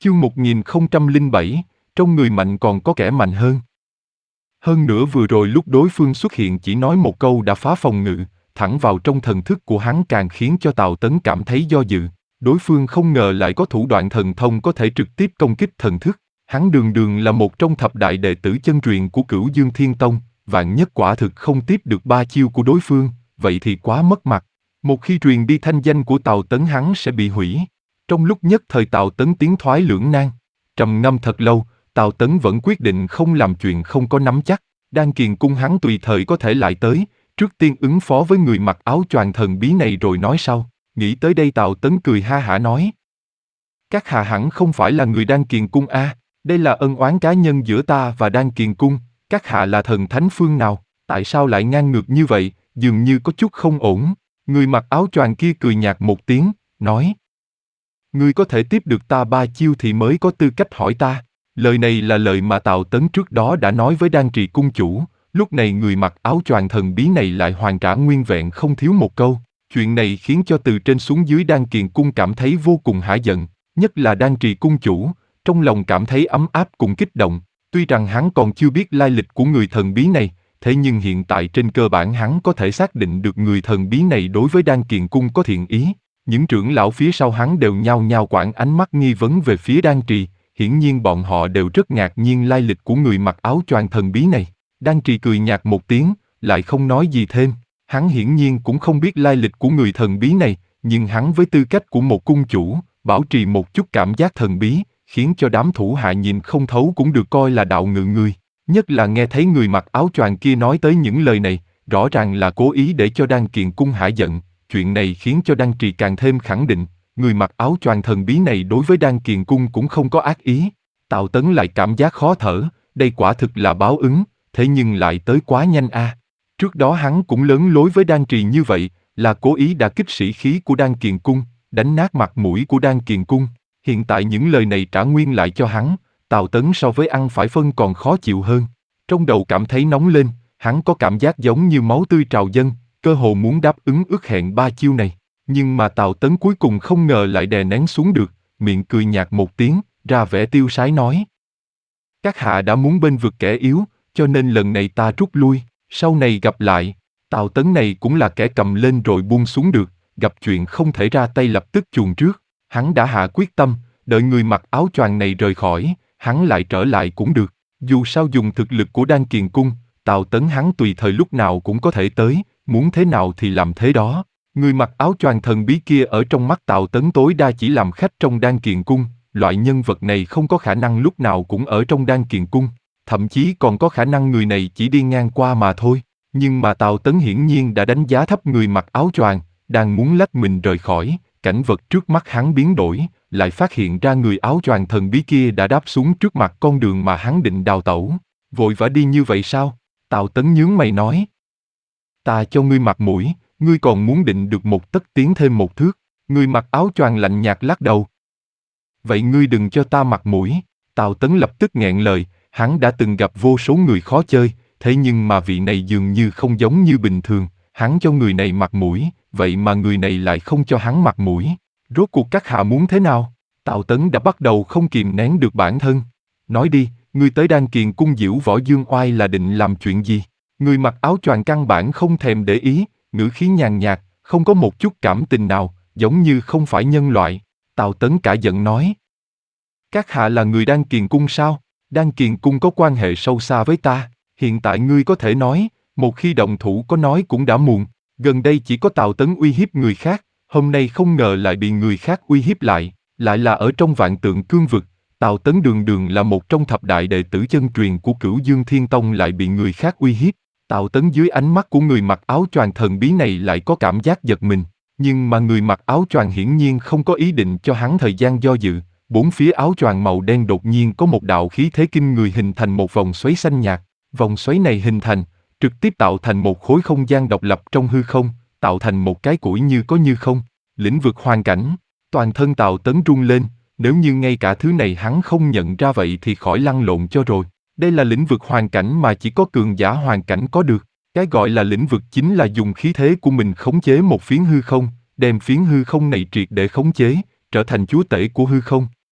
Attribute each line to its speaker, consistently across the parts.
Speaker 1: Chương 1007, trong người mạnh còn có kẻ mạnh hơn. Hơn nữa vừa rồi lúc đối phương xuất hiện chỉ nói một câu đã phá phòng ngự, thẳng vào trong thần thức của hắn càng khiến cho Tào Tấn cảm thấy do dự. Đối phương không ngờ lại có thủ đoạn thần thông có thể trực tiếp công kích thần thức. Hắn đường đường là một trong thập đại đệ tử chân truyền của Cửu Dương Thiên Tông, vạn nhất quả thực không tiếp được ba chiêu của đối phương, vậy thì quá mất mặt. Một khi truyền đi thanh danh của Tào Tấn hắn sẽ bị hủy. Trong lúc nhất thời Tào Tấn tiến thoái lưỡng nan. Trầm ngâm thật lâu, Tào Tấn vẫn quyết định không làm chuyện không có nắm chắc. Đan Kiền Cung hắn tùy thời có thể lại tới, trước tiên ứng phó với người mặc áo choàng thần bí này rồi nói sau. Nghĩ tới đây Tào Tấn cười ha hả nói: các hạ hẳn không phải là người Đan Kiền Cung a? Đây là ân oán cá nhân giữa ta và Đan Kiền Cung. Các hạ là thần thánh phương nào? Tại sao lại ngang ngược như vậy? Dường như có chút không ổn. Người mặc áo choàng kia cười nhạt một tiếng, nói: ngươi có thể tiếp được ta ba chiêu thì mới có tư cách hỏi ta. Lời này là lời mà Tào Tấn trước đó đã nói với Đan Trì Cung chủ. Lúc này người mặc áo choàng thần bí này lại hoàn trả nguyên vẹn không thiếu một câu. Chuyện này khiến cho từ trên xuống dưới Đan Kiền Cung cảm thấy vô cùng hả giận. Nhất là Đan Trì Cung chủ, trong lòng cảm thấy ấm áp cùng kích động. Tuy rằng hắn còn chưa biết lai lịch của người thần bí này, thế nhưng hiện tại trên cơ bản hắn có thể xác định được người thần bí này đối với Đan Kiền Cung có thiện ý. Những trưởng lão phía sau hắn đều nhao nhao quảng ánh mắt nghi vấn về phía Đan Trì, hiển nhiên bọn họ đều rất ngạc nhiên lai lịch của người mặc áo choàng thần bí này. Đan Trì cười nhạt một tiếng, lại không nói gì thêm. Hắn hiển nhiên cũng không biết lai lịch của người thần bí này, nhưng hắn với tư cách của một cung chủ, bảo trì một chút cảm giác thần bí, khiến cho đám thủ hạ nhìn không thấu cũng được coi là đạo ngự người. Nhất là nghe thấy người mặc áo choàng kia nói tới những lời này, rõ ràng là cố ý để cho Đan Kiền Cung hả giận. Chuyện này khiến cho Đan Trì càng thêm khẳng định, người mặc áo choàng thần bí này đối với Đan Kiền Cung cũng không có ác ý. Tào Tấn lại cảm giác khó thở, đây quả thực là báo ứng, thế nhưng lại tới quá nhanh a. Trước đó hắn cũng lớn lối với Đan Trì như vậy, là cố ý đả kích sĩ khí của Đan Kiền Cung, đánh nát mặt mũi của Đan Kiền Cung. Hiện tại những lời này trả nguyên lại cho hắn, Tào Tấn so với ăn phải phân còn khó chịu hơn. Trong đầu cảm thấy nóng lên, hắn có cảm giác giống như máu tươi trào dâng, cơ hồ muốn đáp ứng ước hẹn ba chiêu này. Nhưng mà Tào Tấn cuối cùng không ngờ lại đè nén xuống được, miệng cười nhạt một tiếng, ra vẻ tiêu sái nói: các hạ đã muốn bênh vực kẻ yếu, cho nên lần này ta rút lui, sau này gặp lại. Tào Tấn này cũng là kẻ cầm lên rồi buông xuống được, gặp chuyện không thể ra tay lập tức chuồn trước. Hắn đã hạ quyết tâm, đợi người mặc áo choàng này rời khỏi, hắn lại trở lại cũng được. Dù sao dùng thực lực của Đan Kiền Cung, Tào Tấn hắn tùy thời lúc nào cũng có thể tới, muốn thế nào thì làm thế đó. Người mặc áo choàng thần bí kia ở trong mắt Tào Tấn tối đa chỉ làm khách trong Đan Kiền Cung, loại nhân vật này không có khả năng lúc nào cũng ở trong Đan Kiền Cung, thậm chí còn có khả năng người này chỉ đi ngang qua mà thôi. Nhưng mà Tào Tấn hiển nhiên đã đánh giá thấp người mặc áo choàng, đang muốn lách mình rời khỏi, cảnh vật trước mắt hắn biến đổi, lại phát hiện ra người áo choàng thần bí kia đã đáp xuống trước mặt con đường mà hắn định đào tẩu. Vội vã đi như vậy sao? Tào Tấn nhướng mày nói: ta cho ngươi mặt mũi, ngươi còn muốn định được một tấc tiến thêm một thước. Người mặc áo choàng lạnh nhạt lắc đầu: vậy ngươi đừng cho ta mặt mũi. Tào Tấn lập tức nghẹn lời, hắn đã từng gặp vô số người khó chơi, thế nhưng mà vị này dường như không giống như bình thường. Hắn cho người này mặt mũi, vậy mà người này lại không cho hắn mặt mũi. Rốt cuộc các hạ muốn thế nào? Tào Tấn đã bắt đầu không kìm nén được bản thân. Nói đi, ngươi tới Đan Kiền Cung diễu võ dương oai là định làm chuyện gì? Người mặc áo choàng căn bản không thèm để ý, ngữ khí nhàn nhạt, không có một chút cảm tình nào, giống như không phải nhân loại. Tào Tấn cả giận nói: các hạ là người Đan Kiền Cung sao? Đan Kiền Cung có quan hệ sâu xa với ta, hiện tại ngươi có thể nói, một khi động thủ có nói cũng đã muộn. Gần đây chỉ có Tào Tấn uy hiếp người khác, hôm nay không ngờ lại bị người khác uy hiếp lại là ở trong Vạn Tượng Cương Vực. Tào Tấn đường đường là một trong thập đại đệ tử chân truyền của Cửu Dương Thiên Tông lại bị người khác uy hiếp. Tào Tấn dưới ánh mắt của người mặc áo choàng thần bí này lại có cảm giác giật mình, nhưng mà người mặc áo choàng hiển nhiên không có ý định cho hắn thời gian do dự. Bốn phía áo choàng màu đen đột nhiên có một đạo khí thế kinh người hình thành một vòng xoáy xanh nhạt. Vòng xoáy này hình thành, trực tiếp tạo thành một khối không gian độc lập trong hư không, tạo thành một cái củi như có như không. Lĩnh vực hoàn cảnh. Toàn thân Tào Tấn rung lên, nếu như ngay cả thứ này hắn không nhận ra vậy thì khỏi lăn lộn cho rồi. Đây là lĩnh vực hoàn cảnh mà chỉ có cường giả hoàn cảnh có được. Cái gọi là lĩnh vực chính là dùng khí thế của mình khống chế một phiến hư không, đem phiến hư không này triệt để khống chế, trở thành chúa tể của hư không.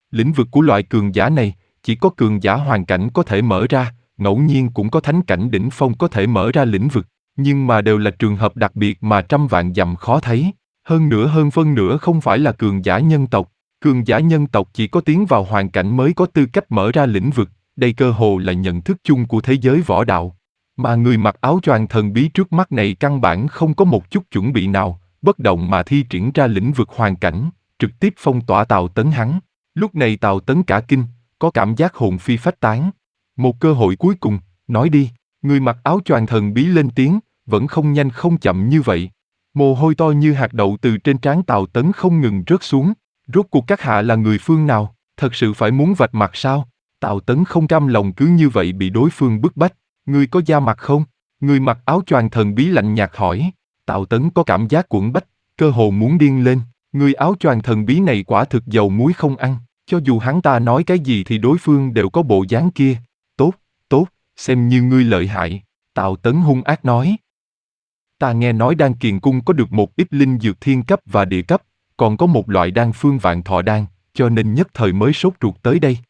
Speaker 1: Lĩnh vực của loại cường giả này, chỉ có cường giả hoàn cảnh có thể mở ra, ngẫu nhiên cũng có thánh cảnh đỉnh phong có thể mở ra lĩnh vực, nhưng mà đều là trường hợp đặc biệt mà trăm vạn dặm khó thấy. Hơn phân nửa không phải là cường giả nhân tộc. Cường giả nhân tộc chỉ có tiến vào hoàn cảnh mới có tư cách mở ra lĩnh vực, đây cơ hồ là nhận thức chung của thế giới võ đạo. Mà người mặc áo choàng thần bí trước mắt này căn bản không có một chút chuẩn bị nào, bất động mà thi triển ra lĩnh vực hoàn cảnh, trực tiếp phong tỏa Tào Tấn hắn. Lúc này Tào Tấn cả kinh, có cảm giác hồn phi phách tán. Một cơ hội cuối cùng, nói đi, người mặc áo choàng thần bí lên tiếng, vẫn không nhanh không chậm như vậy. Mồ hôi to như hạt đậu từ trên trán Tào Tấn không ngừng rớt xuống. Rốt cuộc các hạ là người phương nào, thật sự phải muốn vạch mặt sao? Tào Tấn không cam lòng cứ như vậy bị đối phương bức bách. Ngươi có da mặt không? Người mặc áo choàng thần bí lạnh nhạt hỏi. Tào Tấn có cảm giác cuộn bách, cơ hồ muốn điên lên. Người áo choàng thần bí này quả thực dầu muối không ăn. Cho dù hắn ta nói cái gì thì đối phương đều có bộ dáng kia. Tốt, tốt, xem như ngươi lợi hại. Tào Tấn hung ác nói. Ta nghe nói Đan Kiền Cung có được một ít linh dược thiên cấp và địa cấp, còn có một loại đan phương vạn thọ đan, cho nên nhất thời mới sốt ruột tới đây.